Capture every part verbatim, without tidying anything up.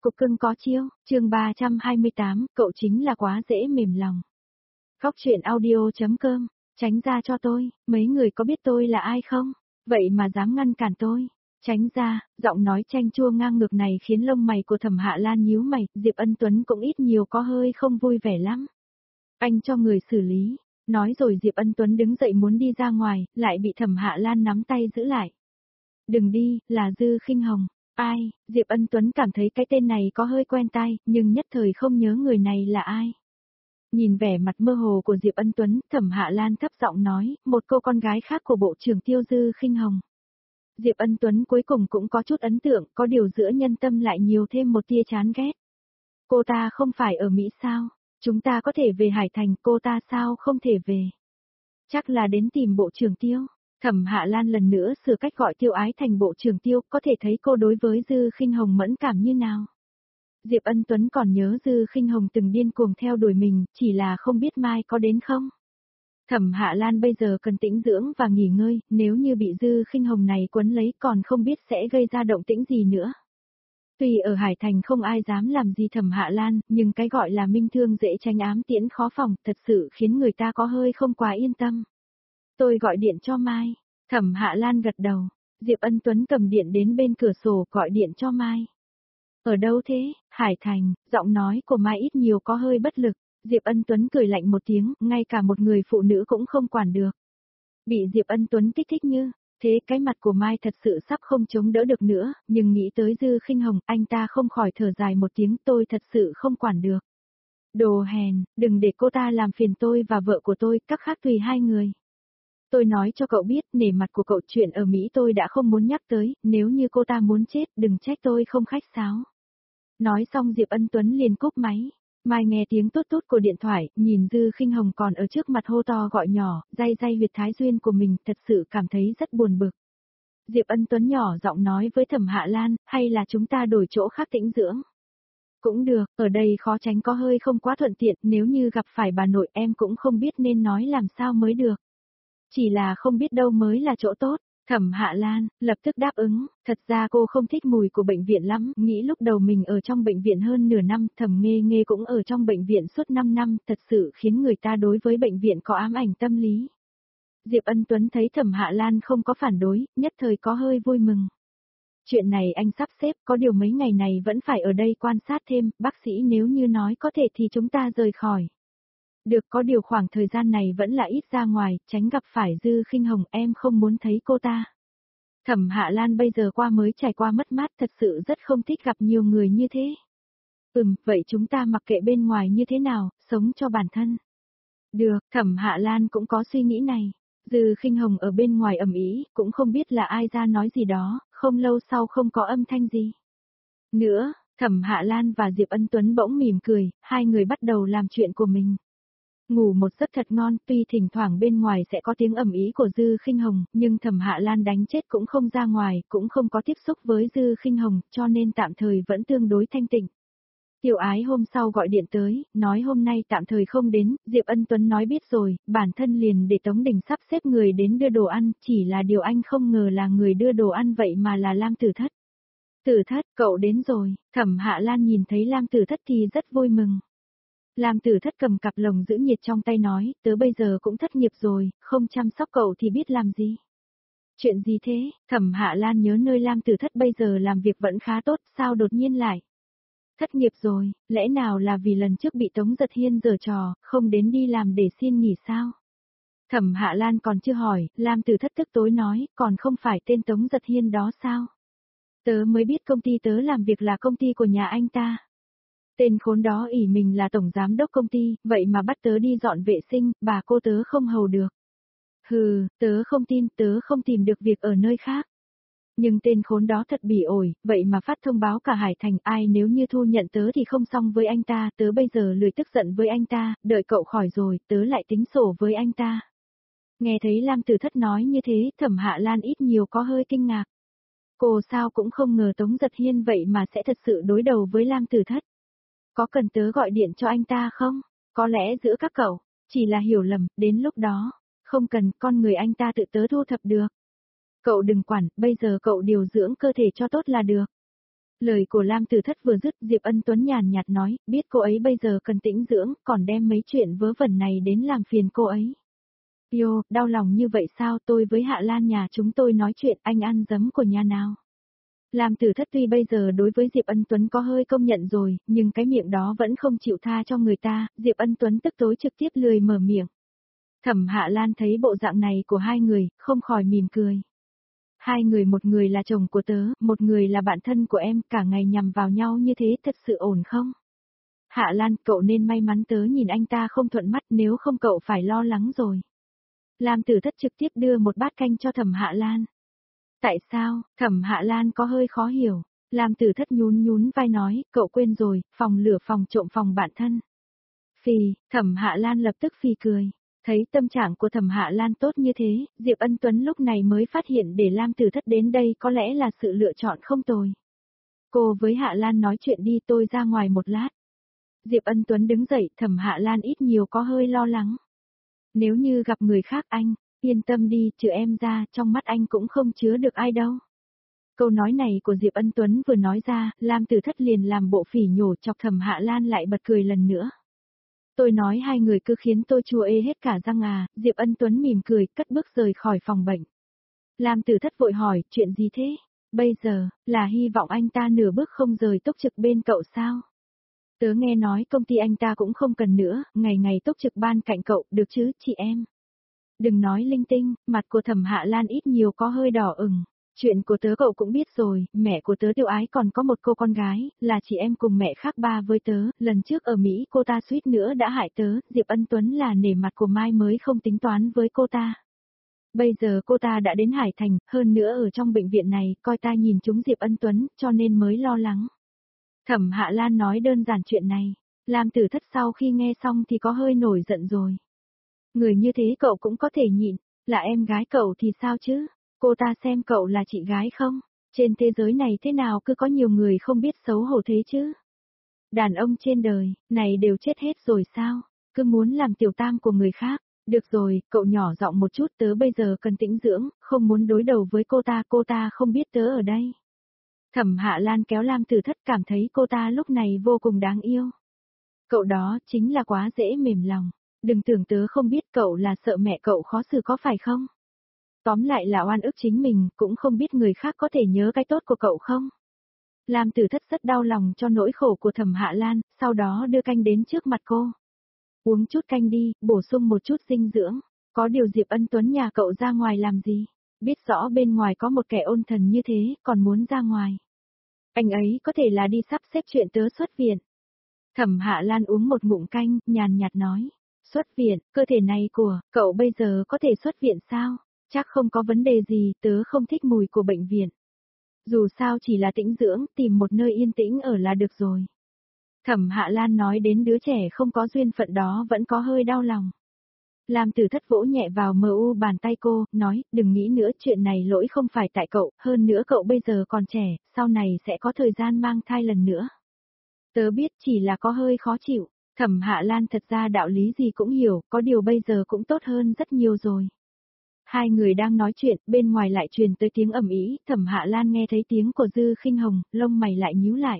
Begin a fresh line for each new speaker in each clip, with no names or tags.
cục cưng có chiêu, chương ba trăm hai mươi tám, cậu chính là quá dễ mềm lòng. Khóc chuyện audio.com, tránh ra cho tôi, mấy người có biết tôi là ai không? Vậy mà dám ngăn cản tôi. Tránh ra, giọng nói chanh chua ngang ngược này khiến lông mày của Thẩm Hạ Lan nhíu mày, Diệp Ân Tuấn cũng ít nhiều có hơi không vui vẻ lắm. Anh cho người xử lý, nói rồi Diệp Ân Tuấn đứng dậy muốn đi ra ngoài, lại bị Thẩm Hạ Lan nắm tay giữ lại. Đừng đi, là Dư Khinh Hồng. Ai? Diệp Ân Tuấn cảm thấy cái tên này có hơi quen tai, nhưng nhất thời không nhớ người này là ai. Nhìn vẻ mặt mơ hồ của Diệp Ân Tuấn, Thẩm Hạ Lan thấp giọng nói, một cô con gái khác của Bộ trưởng Tiêu Dư Khinh Hồng. Diệp Ân Tuấn cuối cùng cũng có chút ấn tượng, có điều giữa nhân tâm lại nhiều thêm một tia chán ghét. Cô ta không phải ở Mỹ sao? Chúng ta có thể về Hải Thành, cô ta sao không thể về? Chắc là đến tìm Bộ trưởng Tiêu. Thẩm Hạ Lan lần nữa sửa cách gọi Tiêu Ái thành Bộ trưởng Tiêu, có thể thấy cô đối với Dư Khinh Hồng mẫn cảm như nào. Diệp Ân Tuấn còn nhớ Dư Khinh Hồng từng điên cuồng theo đuổi mình, chỉ là không biết mai có đến không. Thẩm Hạ Lan bây giờ cần tĩnh dưỡng và nghỉ ngơi, nếu như bị Dư Khinh Hồng này quấn lấy còn không biết sẽ gây ra động tĩnh gì nữa. Tuy ở Hải Thành không ai dám làm gì Thẩm Hạ Lan, nhưng cái gọi là minh thương dễ tránh ám tiễn khó phòng thật sự khiến người ta có hơi không quá yên tâm. Tôi gọi điện cho Mai. Thẩm Hạ Lan gật đầu. Diệp Ân Tuấn cầm điện đến bên cửa sổ gọi điện cho Mai. Ở đâu thế? Hải Thành, giọng nói của Mai ít nhiều có hơi bất lực. Diệp Ân Tuấn cười lạnh một tiếng, ngay cả một người phụ nữ cũng không quản được. Bị Diệp Ân Tuấn kích thích như, thế cái mặt của Mai thật sự sắp không chống đỡ được nữa, nhưng nghĩ tới Dư Khinh Hồng, anh ta không khỏi thở dài một tiếng, tôi thật sự không quản được. Đồ hèn, đừng để cô ta làm phiền tôi và vợ của tôi, các khác tùy hai người. Tôi nói cho cậu biết, nể mặt của cậu chuyện ở Mỹ tôi đã không muốn nhắc tới, nếu như cô ta muốn chết, đừng trách tôi không khách sáo. Nói xong Diệp Ân Tuấn liền cúp máy. Mai nghe tiếng tốt tốt của điện thoại, nhìn Dư Khinh Hồng còn ở trước mặt hô to gọi nhỏ, day day huyệt thái duyên của mình, thật sự cảm thấy rất buồn bực. Diệp Ân Tuấn nhỏ giọng nói với Thẩm Hạ Lan, hay là chúng ta đổi chỗ khác tĩnh dưỡng. Cũng được, ở đây khó tránh có hơi không quá thuận tiện, nếu như gặp phải bà nội em cũng không biết nên nói làm sao mới được. Chỉ là không biết đâu mới là chỗ tốt. Thẩm Hạ Lan, lập tức đáp ứng, thật ra cô không thích mùi của bệnh viện lắm, nghĩ lúc đầu mình ở trong bệnh viện hơn nửa năm, Thẩm Nghê Nghê cũng ở trong bệnh viện suốt năm năm, thật sự khiến người ta đối với bệnh viện có ám ảnh tâm lý. Diệp Ân Tuấn thấy Thẩm Hạ Lan không có phản đối, nhất thời có hơi vui mừng. Chuyện này anh sắp xếp, có điều mấy ngày này vẫn phải ở đây quan sát thêm, bác sĩ nếu như nói có thể thì chúng ta rời khỏi. Được, có điều khoảng thời gian này vẫn là ít ra ngoài, tránh gặp phải Dư Khinh Hồng, em không muốn thấy cô ta. Thẩm Hạ Lan bây giờ qua mới trải qua mất mát, thật sự rất không thích gặp nhiều người như thế. Ừm, vậy chúng ta mặc kệ bên ngoài như thế nào, sống cho bản thân. Được, Thẩm Hạ Lan cũng có suy nghĩ này. Dư Khinh Hồng ở bên ngoài ầm ĩ, cũng không biết là ai ra nói gì đó, không lâu sau không có âm thanh gì. Nữa, Thẩm Hạ Lan và Diệp Ân Tuấn bỗng mỉm cười, hai người bắt đầu làm chuyện của mình. Ngủ một giấc thật ngon, tuy thỉnh thoảng bên ngoài sẽ có tiếng ầm ĩ của Dư Khinh Hồng, nhưng Thẩm Hạ Lan đánh chết cũng không ra ngoài, cũng không có tiếp xúc với Dư Khinh Hồng, cho nên tạm thời vẫn tương đối thanh tịnh. Tiểu Ái hôm sau gọi điện tới, nói hôm nay tạm thời không đến, Diệp Ân Tuấn nói biết rồi, bản thân liền để Tống Đình sắp xếp người đến đưa đồ ăn, chỉ là điều anh không ngờ là người đưa đồ ăn vậy mà là Lam Tử Thất. Tử Thất, cậu đến rồi, Thẩm Hạ Lan nhìn thấy Lam Tử Thất thì rất vui mừng. Lam Tử Thất cầm cặp lồng giữ nhiệt trong tay nói, tớ bây giờ cũng thất nghiệp rồi, không chăm sóc cậu thì biết làm gì. Chuyện gì thế? Thẩm Hạ Lan nhớ nơi Lam Tử Thất bây giờ làm việc vẫn khá tốt, sao đột nhiên lại? Thất nghiệp rồi, lẽ nào là vì lần trước bị Tống Giật Hiên giở trò, không đến đi làm để xin nghỉ sao? Thẩm Hạ Lan còn chưa hỏi, Lam Tử Thất tức tối nói, còn không phải tên Tống Giật Hiên đó sao? Tớ mới biết công ty tớ làm việc là công ty của nhà anh ta. Tên khốn đó ỷ mình là tổng giám đốc công ty, vậy mà bắt tớ đi dọn vệ sinh, bà cô tớ không hầu được. Hừ, tớ không tin, tớ không tìm được việc ở nơi khác. Nhưng tên khốn đó thật bỉ ổi, vậy mà phát thông báo cả Hải Thành, ai nếu như thu nhận tớ thì không xong với anh ta, tớ bây giờ lười tức giận với anh ta, đợi cậu khỏi rồi, tớ lại tính sổ với anh ta. Nghe thấy Lam Tử Thất nói như thế, Thẩm Hạ Lan ít nhiều có hơi kinh ngạc. Cô sao cũng không ngờ Tống Giật Hiên vậy mà sẽ thật sự đối đầu với Lam Tử Thất. Có cần tớ gọi điện cho anh ta không? Có lẽ giữa các cậu, chỉ là hiểu lầm, đến lúc đó, không cần, con người anh ta tự tớ thu thập được. Cậu đừng quản, bây giờ cậu điều dưỡng cơ thể cho tốt là được. Lời của Lam Tử Thất vừa dứt, Diệp Ân Tuấn nhàn nhạt nói, biết cô ấy bây giờ cần tĩnh dưỡng, còn đem mấy chuyện vớ vẩn này đến làm phiền cô ấy. Yo, đau lòng như vậy sao, tôi với Hạ Lan nhà chúng tôi nói chuyện, anh ăn giấm của nhà nào. Lam Tử Thất tuy bây giờ đối với Diệp Ân Tuấn có hơi công nhận rồi, nhưng cái miệng đó vẫn không chịu tha cho người ta, Diệp Ân Tuấn tức tối trực tiếp lười mở miệng. Thẩm Hạ Lan thấy bộ dạng này của hai người, không khỏi mỉm cười. Hai người, một người là chồng của tớ, một người là bạn thân của em, cả ngày nhằm vào nhau như thế thật sự ổn không? Hạ Lan, cậu nên may mắn tớ nhìn anh ta không thuận mắt, nếu không cậu phải lo lắng rồi. Lam Tử Thất trực tiếp đưa một bát canh cho Thẩm Hạ Lan. Tại sao? Thẩm Hạ Lan có hơi khó hiểu. Lam Tử Thất nhún nhún vai nói, cậu quên rồi, phòng lửa phòng trộm phòng bạn thân. Phì, Thẩm Hạ Lan lập tức phì cười. Thấy tâm trạng của Thẩm Hạ Lan tốt như thế, Diệp Ân Tuấn lúc này mới phát hiện để Lam Tử Thất đến đây có lẽ là sự lựa chọn không tồi. Cô với Hạ Lan nói chuyện đi, tôi ra ngoài một lát. Diệp Ân Tuấn đứng dậy, Thẩm Hạ Lan ít nhiều có hơi lo lắng. Nếu như gặp người khác anh, yên tâm đi, trừ em ra, trong mắt anh cũng không chứa được ai đâu. Câu nói này của Diệp Ân Tuấn vừa nói ra, Lam Tử Thất liền làm bộ phỉ nhổ chọc Thẩm Hạ Lan lại bật cười lần nữa. Tôi nói hai người cứ khiến tôi chua ê hết cả răng à, Diệp Ân Tuấn mỉm cười, cất bước rời khỏi phòng bệnh. Lam Tử Thất vội hỏi, chuyện gì thế? Bây giờ, là hy vọng anh ta nửa bước không rời túc trực bên cậu sao? Tớ nghe nói công ty anh ta cũng không cần nữa, ngày ngày túc trực ban cạnh cậu, được chứ, chị em? Đừng nói linh tinh, mặt của Thẩm Hạ Lan ít nhiều có hơi đỏ ửng. Chuyện của tớ cậu cũng biết rồi, mẹ của tớ Tiểu Ái còn có một cô con gái, là chị em cùng mẹ khác ba với tớ, lần trước ở Mỹ cô ta suýt nữa đã hại tớ, Diệp Ân Tuấn là nể mặt của Mai mới không tính toán với cô ta. Bây giờ cô ta đã đến Hải Thành, hơn nữa ở trong bệnh viện này, coi ta nhìn chúng Diệp Ân Tuấn, cho nên mới lo lắng. Thẩm Hạ Lan nói đơn giản chuyện này, Lam Tử Thất sau khi nghe xong thì có hơi nổi giận rồi. Người như thế cậu cũng có thể nhịn, là em gái cậu thì sao chứ? Cô ta xem cậu là chị gái không? Trên thế giới này thế nào cứ có nhiều người không biết xấu hổ thế chứ? Đàn ông trên đời, này đều chết hết rồi sao? Cứ muốn làm tiểu tam của người khác. Được rồi, cậu nhỏ giọng một chút, tớ bây giờ cần tĩnh dưỡng, không muốn đối đầu với cô ta, cô ta không biết tớ ở đây. Thẩm Hạ Lan kéo Lam Tử Thất, cảm thấy cô ta lúc này vô cùng đáng yêu. Cậu đó chính là quá dễ mềm lòng. Đừng tưởng tớ không biết, cậu là sợ mẹ cậu khó xử có phải không? Tóm lại là oan ức chính mình, cũng không biết người khác có thể nhớ cái tốt của cậu không? Lam Tử Thất rất đau lòng cho nỗi khổ của Thẩm Hạ Lan, sau đó đưa canh đến trước mặt cô. Uống chút canh đi, bổ sung một chút dinh dưỡng. Có điều Diệp Ân Tuấn nhà cậu ra ngoài làm gì? Biết rõ bên ngoài có một kẻ ôn thần như thế, còn muốn ra ngoài. Anh ấy có thể là đi sắp xếp chuyện tớ xuất viện. Thẩm Hạ Lan uống một ngụm canh, nhàn nhạt nói. Xuất viện, cơ thể này của cậu bây giờ có thể xuất viện sao? Chắc không có vấn đề gì, tớ không thích mùi của bệnh viện. Dù sao chỉ là tĩnh dưỡng, tìm một nơi yên tĩnh ở là được rồi. Thẩm Hạ Lan nói đến đứa trẻ không có duyên phận đó vẫn có hơi đau lòng. Lam Tử Thất vỗ nhẹ vào mờ u bàn tay cô, nói, đừng nghĩ nữa, chuyện này lỗi không phải tại cậu, hơn nữa cậu bây giờ còn trẻ, sau này sẽ có thời gian mang thai lần nữa. Tớ biết chỉ là có hơi khó chịu, Thẩm Hạ Lan thật ra đạo lý gì cũng hiểu, có điều bây giờ cũng tốt hơn rất nhiều rồi. Hai người đang nói chuyện, bên ngoài lại truyền tới tiếng ầm ĩ, Thẩm Hạ Lan nghe thấy tiếng của Dư Khinh Hồng, lông mày lại nhíu lại.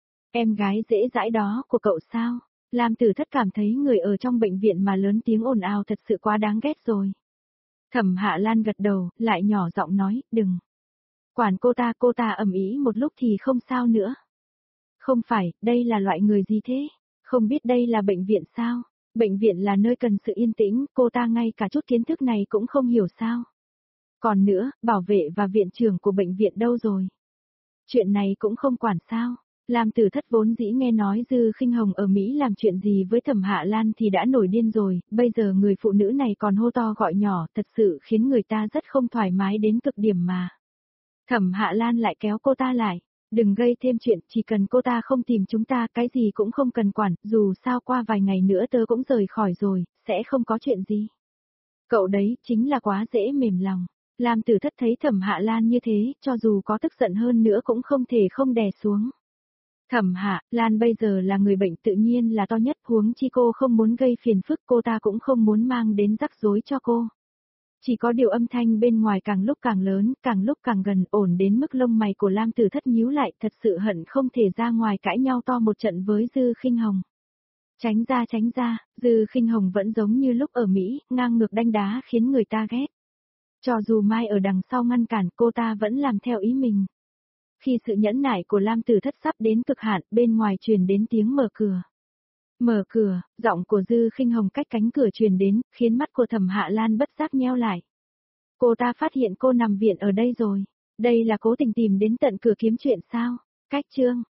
Em gái dễ dãi đó của cậu sao? Lam Tử Thất cảm thấy người ở trong bệnh viện mà lớn tiếng ồn ào thật sự quá đáng ghét rồi. Thẩm Hạ Lan gật đầu, lại nhỏ giọng nói, đừng. Quản cô ta, cô ta ầm ĩ một lúc thì không sao nữa. Không phải, đây là loại người gì thế? Không biết đây là bệnh viện sao? Bệnh viện là nơi cần sự yên tĩnh, cô ta ngay cả chút kiến thức này cũng không hiểu sao. Còn nữa, bảo vệ và viện trưởng của bệnh viện đâu rồi? Chuyện này cũng không quản sao? Lam Tử Thất vốn dĩ nghe nói Dư Khinh Hồng ở Mỹ làm chuyện gì với Thẩm Hạ Lan thì đã nổi điên rồi, bây giờ người phụ nữ này còn hô to gọi nhỏ, thật sự khiến người ta rất không thoải mái đến cực điểm mà. Thẩm Hạ Lan lại kéo cô ta lại, đừng gây thêm chuyện, chỉ cần cô ta không tìm chúng ta, cái gì cũng không cần quản, dù sao qua vài ngày nữa tớ cũng rời khỏi rồi, sẽ không có chuyện gì. Cậu đấy, chính là quá dễ mềm lòng. Lam Tử Thất thấy Thẩm Hạ Lan như thế, cho dù có tức giận hơn nữa cũng không thể không đè xuống. Thẩm Hạ Lan bây giờ là người bệnh tự nhiên là to nhất, huống chi cô không muốn gây phiền phức, cô ta cũng không muốn mang đến rắc rối cho cô. Chỉ có điều âm thanh bên ngoài càng lúc càng lớn, càng lúc càng gần, ổn đến mức lông mày của Lam Tử Thất nhíu lại, thật sự hận không thể ra ngoài cãi nhau to một trận với Dư Khinh Hồng. Tránh ra tránh ra, Dư Khinh Hồng vẫn giống như lúc ở Mỹ, ngang ngược đanh đá khiến người ta ghét. Cho dù Mai ở đằng sau ngăn cản, cô ta vẫn làm theo ý mình. Khi sự nhẫn nại của Lam Tử Thất sắp đến cực hạn, bên ngoài truyền đến tiếng mở cửa. Mở cửa, giọng của Dư Khinh Hồng cách cánh cửa truyền đến, khiến mắt của Thẩm Hạ Lan bất giác nheo lại. Cô ta phát hiện cô nằm viện ở đây rồi. Đây là cố tình tìm đến tận cửa kiếm chuyện sao? Cách chương